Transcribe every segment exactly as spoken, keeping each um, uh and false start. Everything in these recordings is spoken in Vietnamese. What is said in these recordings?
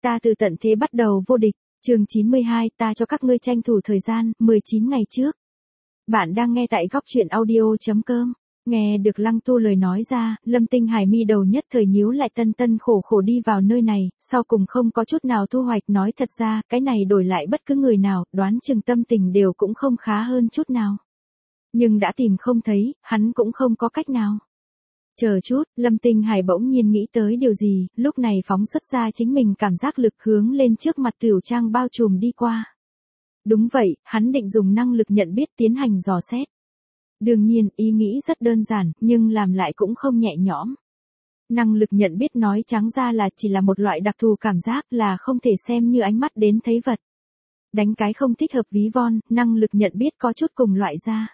Ta từ tận thế bắt đầu vô địch, chương chín mươi hai, ta cho các ngươi tranh thủ thời gian, mười chín ngày trước. Bạn đang nghe tại góc truyện audio.com. Nghe được Lăng Tu lời nói ra, Lâm Tinh Hải mi đầu nhất thời nhíu lại, tân tân khổ khổ đi vào nơi này, sau cùng không có chút nào thu hoạch. Nói thật ra, cái này đổi lại bất cứ người nào, đoán chừng tâm tình đều cũng không khá hơn chút nào. Nhưng đã tìm không thấy, hắn cũng không có cách nào. Chờ chút, Lâm Tinh Hải bỗng nhiên nghĩ tới điều gì, lúc này phóng xuất ra chính mình cảm giác lực hướng lên trước mặt Tiểu Trang bao trùm đi qua. Đúng vậy, hắn định dùng năng lực nhận biết tiến hành dò xét. Đương nhiên, ý nghĩ rất đơn giản, nhưng làm lại cũng không nhẹ nhõm. Năng lực nhận biết nói trắng ra là chỉ là một loại đặc thù cảm giác, là không thể xem như ánh mắt đến thấy vật. Đánh cái không thích hợp ví von, năng lực nhận biết có chút cùng loại ra.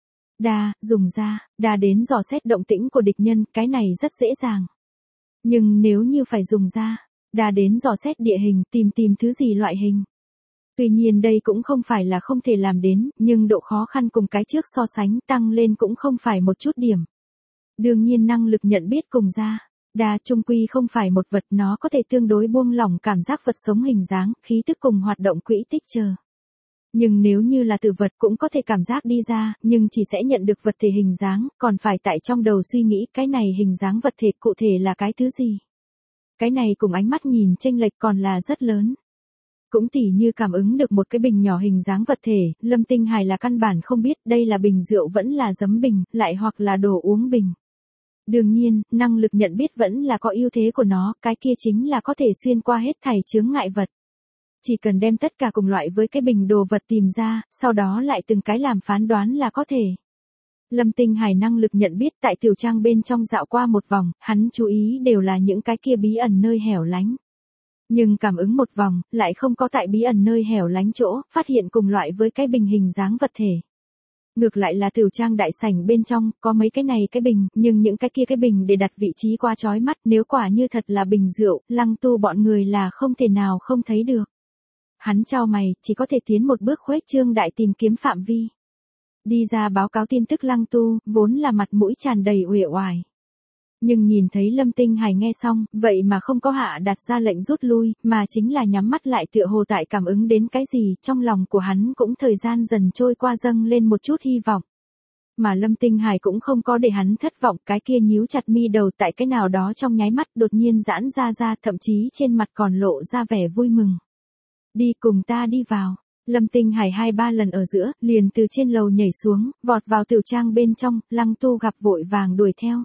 Đa, dùng ra, đa đến dò xét động tĩnh của địch nhân, cái này rất dễ dàng. Nhưng nếu như phải dùng ra, đa đến dò xét địa hình, tìm tìm thứ gì loại hình. Tuy nhiên đây cũng không phải là không thể làm đến, nhưng độ khó khăn cùng cái trước so sánh tăng lên cũng không phải một chút điểm. Đương nhiên năng lực nhận biết cùng ra, đa trung quy không phải một vật, nó có thể tương đối buông lỏng cảm giác vật sống hình dáng, khí tức cùng hoạt động quỹ tích chờ. Nhưng nếu như là từ vật cũng có thể cảm giác đi ra, nhưng chỉ sẽ nhận được vật thể hình dáng, còn phải tại trong đầu suy nghĩ cái này hình dáng vật thể cụ thể là cái thứ gì. Cái này cùng ánh mắt nhìn chênh lệch còn là rất lớn. Cũng tỉ như cảm ứng được một cái bình nhỏ hình dáng vật thể, Lâm Tinh Hải là căn bản không biết đây là bình rượu vẫn là giấm bình, lại hoặc là đồ uống bình. Đương nhiên, năng lực nhận biết vẫn là có ưu thế của nó, cái kia chính là có thể xuyên qua hết thảy chướng ngại vật. Chỉ cần đem tất cả cùng loại với cái bình đồ vật tìm ra, sau đó lại từng cái làm phán đoán là có thể. Lâm Tinh Hải năng lực nhận biết tại Tiểu Trang bên trong dạo qua một vòng, hắn chú ý đều là những cái kia bí ẩn nơi hẻo lánh. Nhưng cảm ứng một vòng, lại không có tại bí ẩn nơi hẻo lánh chỗ, phát hiện cùng loại với cái bình hình dáng vật thể. Ngược lại là Tiểu Trang đại sảnh bên trong, có mấy cái này cái bình, nhưng những cái kia cái bình để đặt vị trí qua chói mắt, nếu quả như thật là bình rượu, Lăng Tu bọn người là không thể nào không thấy được. Hắn chau mày, chỉ có thể tiến một bước khuếch trương đại tìm kiếm phạm vi. Đi ra báo cáo tin tức Lăng Tu, vốn là mặt mũi tràn đầy uể oải. Nhưng nhìn thấy Lâm Tinh Hải nghe xong, vậy mà không có hạ đặt ra lệnh rút lui, mà chính là nhắm mắt lại tựa hồ tại cảm ứng đến cái gì, trong lòng của hắn cũng thời gian dần trôi qua dâng lên một chút hy vọng. Mà Lâm Tinh Hải cũng không có để hắn thất vọng, cái kia nhíu chặt mi đầu tại cái nào đó trong nháy mắt đột nhiên giãn ra ra, thậm chí trên mặt còn lộ ra vẻ vui mừng. Đi cùng ta đi vào. Lâm Tinh Hải hai ba lần ở giữa, liền từ trên lầu nhảy xuống, vọt vào Tiểu Trang bên trong, Lăng Tu gặp vội vàng đuổi theo.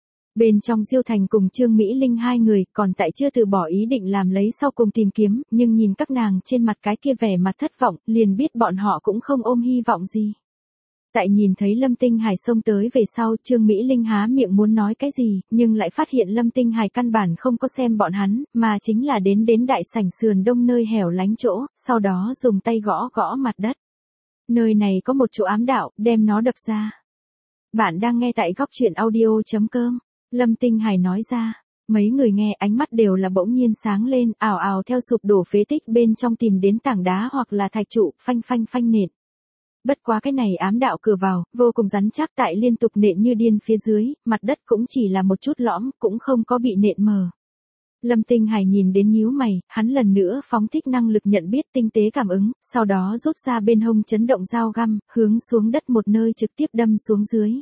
Bên trong Diêu Thành cùng Trương Mỹ Linh hai người, còn tại chưa từ bỏ ý định làm lấy sau cùng tìm kiếm, nhưng nhìn các nàng trên mặt cái kia vẻ mặt thất vọng, liền biết bọn họ cũng không ôm hy vọng gì. Tại nhìn thấy Lâm Tinh Hải xông tới về sau, Trương Mỹ Linh há miệng muốn nói cái gì, nhưng lại phát hiện Lâm Tinh Hải căn bản không có xem bọn hắn, mà chính là đến đến đại sảnh sườn đông nơi hẻo lánh chỗ, sau đó dùng tay gõ gõ mặt đất. Nơi này có một chỗ ám đạo, đem nó đập ra. Bạn đang nghe tại góc truyện audio.com. Lâm Tinh Hải nói ra, mấy người nghe ánh mắt đều là bỗng nhiên sáng lên, ảo ảo theo sụp đổ phế tích bên trong tìm đến tảng đá hoặc là thạch trụ, phanh phanh phanh nện. Bất quá cái này ám đạo cửa vào, vô cùng rắn chắc tại liên tục nện như điên phía dưới, mặt đất cũng chỉ là một chút lõm, cũng không có bị nện mờ. Lâm Tinh Hải nhìn đến nhíu mày, hắn lần nữa phóng thích năng lực nhận biết tinh tế cảm ứng, sau đó rút ra bên hông chấn động dao găm, hướng xuống đất một nơi trực tiếp đâm xuống dưới.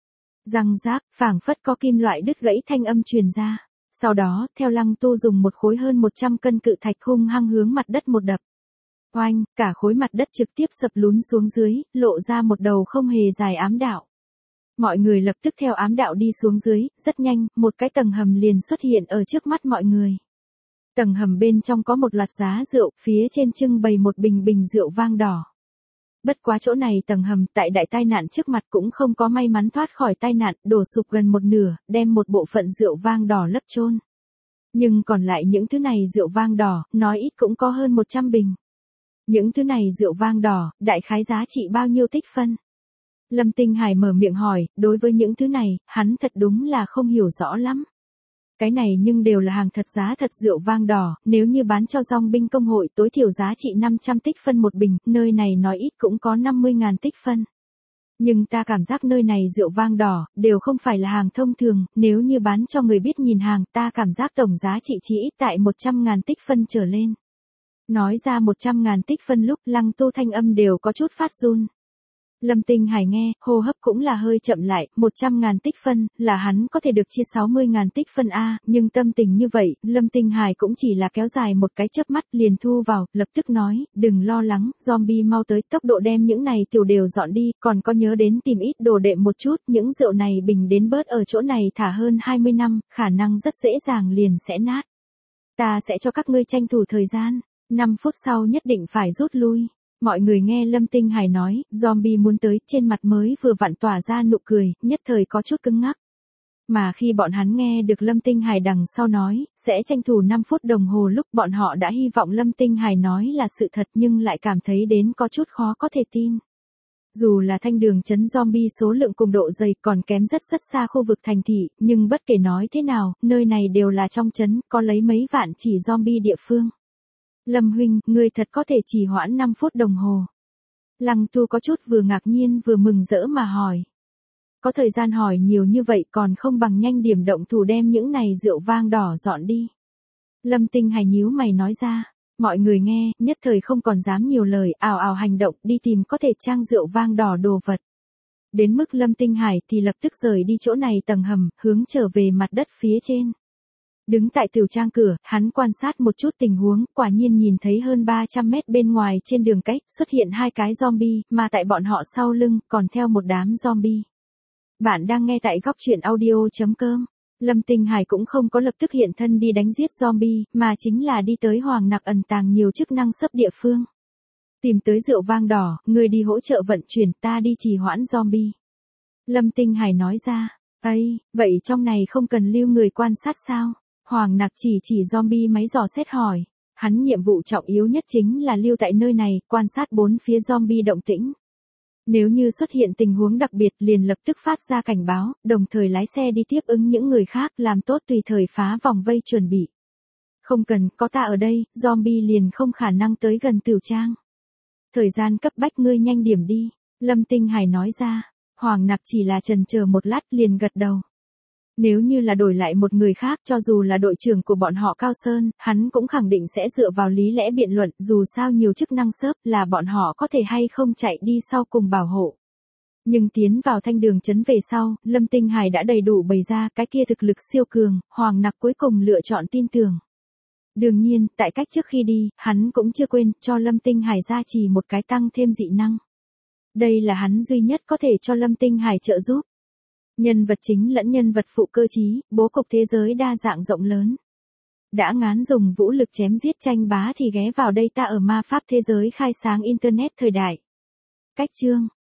Răng rác, phảng phất có kim loại đứt gãy thanh âm truyền ra. Sau đó, theo Lăng Tu dùng một khối hơn một trăm cân cự thạch hung hăng hướng mặt đất một đập. Oanh, cả khối mặt đất trực tiếp sập lún xuống dưới, lộ ra một đầu không hề dài ám đạo. Mọi người lập tức theo ám đạo đi xuống dưới, rất nhanh, một cái tầng hầm liền xuất hiện ở trước mắt mọi người. Tầng hầm bên trong có một loạt giá rượu, phía trên trưng bày một bình bình rượu vang đỏ. Bất quá chỗ này tầng hầm tại đại tai nạn trước mặt cũng không có may mắn thoát khỏi tai nạn, đổ sụp gần một nửa, đem một bộ phận rượu vang đỏ lấp chôn. Nhưng còn lại những thứ này rượu vang đỏ, nói ít cũng có hơn một trăm bình. Những thứ này rượu vang đỏ, đại khái giá trị bao nhiêu tích phân? Lâm Tinh Hải mở miệng hỏi, đối với những thứ này, hắn thật đúng là không hiểu rõ lắm. Cái này nhưng đều là hàng thật giá thật rượu vang đỏ, nếu như bán cho dòng binh công hội tối thiểu giá trị năm trăm tích phân một bình, nơi này nói ít cũng có năm mươi ngàn tích phân. Nhưng ta cảm giác nơi này rượu vang đỏ, đều không phải là hàng thông thường, nếu như bán cho người biết nhìn hàng, ta cảm giác tổng giá trị chỉ ít tại một trăm ngàn tích phân trở lên. Nói ra một trăm ngàn tích phân lúc Lăng Tu thanh âm đều có chút phát run. Lâm Tinh Hải nghe, hô hấp cũng là hơi chậm lại, một trăm ngàn tích phân, là hắn có thể được chia sáu mươi ngàn tích phân A, nhưng tâm tình như vậy, Lâm Tinh Hải cũng chỉ là kéo dài một cái chớp mắt liền thu vào, lập tức nói, đừng lo lắng, zombie mau tới, tốc độ đem những này tiểu đều dọn đi, còn có nhớ đến tìm ít đồ đệm một chút, những rượu này bình đến bớt ở chỗ này thả hơn hai mươi năm, khả năng rất dễ dàng liền sẽ nát. Ta sẽ cho các ngươi tranh thủ thời gian, năm phút sau nhất định phải rút lui. Mọi người nghe Lâm Tinh Hải nói, zombie muốn tới, trên mặt mới vừa vặn tỏa ra nụ cười, nhất thời có chút cứng ngắc. Mà khi bọn hắn nghe được Lâm Tinh Hải đằng sau nói, sẽ tranh thủ năm phút đồng hồ lúc bọn họ đã hy vọng Lâm Tinh Hải nói là sự thật nhưng lại cảm thấy đến có chút khó có thể tin. Dù là thanh đường trấn zombie số lượng cùng độ dày còn kém rất rất xa khu vực thành thị, nhưng bất kể nói thế nào, nơi này đều là trong trấn, có lấy mấy vạn chỉ zombie địa phương. Lâm huynh, ngươi thật có thể trì hoãn năm phút đồng hồ. Lăng Tu có chút vừa ngạc nhiên vừa mừng rỡ mà hỏi. Có thời gian hỏi nhiều như vậy còn không bằng nhanh điểm động thủ đem những này rượu vang đỏ dọn đi. Lâm Tinh Hải nhíu mày nói ra. Mọi người nghe, nhất thời không còn dám nhiều lời, ào ào hành động đi tìm có thể trang rượu vang đỏ đồ vật. Đến mức Lâm Tinh Hải thì lập tức rời đi chỗ này tầng hầm, hướng trở về mặt đất phía trên. Đứng tại tiểu trang cửa, hắn quan sát một chút tình huống, quả nhiên nhìn thấy hơn ba trăm mét bên ngoài trên đường cách, xuất hiện hai cái zombie, mà tại bọn họ sau lưng, còn theo một đám zombie. Bạn đang nghe tại góc truyện audio chấm com. Lâm Tinh Hải cũng không có lập tức hiện thân đi đánh giết zombie, mà chính là đi tới Hoàng Nặc ẩn tàng nhiều chức năng sấp địa phương. Tìm tới rượu vang đỏ, người đi hỗ trợ vận chuyển, ta đi trì hoãn zombie. Lâm Tinh Hải nói ra, ấy, vậy trong này không cần lưu người quan sát sao? Hoàng Nặc chỉ chỉ zombie máy dò xét hỏi. Hắn nhiệm vụ trọng yếu nhất chính là lưu tại nơi này, quan sát bốn phía zombie động tĩnh. Nếu như xuất hiện tình huống đặc biệt liền lập tức phát ra cảnh báo, đồng thời lái xe đi tiếp ứng những người khác làm tốt tùy thời phá vòng vây chuẩn bị. Không cần, có ta ở đây, zombie liền không khả năng tới gần tiểu trang. Thời gian cấp bách ngươi nhanh điểm đi, Lâm Tinh Hải nói ra. Hoàng Nặc chỉ là chần chờ một lát liền gật đầu. Nếu như là đổi lại một người khác cho dù là đội trưởng của bọn họ Cao Sơn, hắn cũng khẳng định sẽ dựa vào lý lẽ biện luận dù sao nhiều chức năng sớp là bọn họ có thể hay không chạy đi sau cùng bảo hộ. Nhưng tiến vào thanh đường trấn về sau, Lâm Tinh Hải đã đầy đủ bày ra cái kia thực lực siêu cường, Hoàng Nặc cuối cùng lựa chọn tin tưởng. Đương nhiên, tại cách trước khi đi, hắn cũng chưa quên cho Lâm Tinh Hải gia trì một cái tăng thêm dị năng. Đây là hắn duy nhất có thể cho Lâm Tinh Hải trợ giúp. Nhân vật chính lẫn nhân vật phụ cơ trí, bố cục thế giới đa dạng rộng lớn. Đã ngán dùng vũ lực chém giết tranh bá thì ghé vào đây ta ở ma pháp thế giới khai sáng Internet thời đại. Cách chương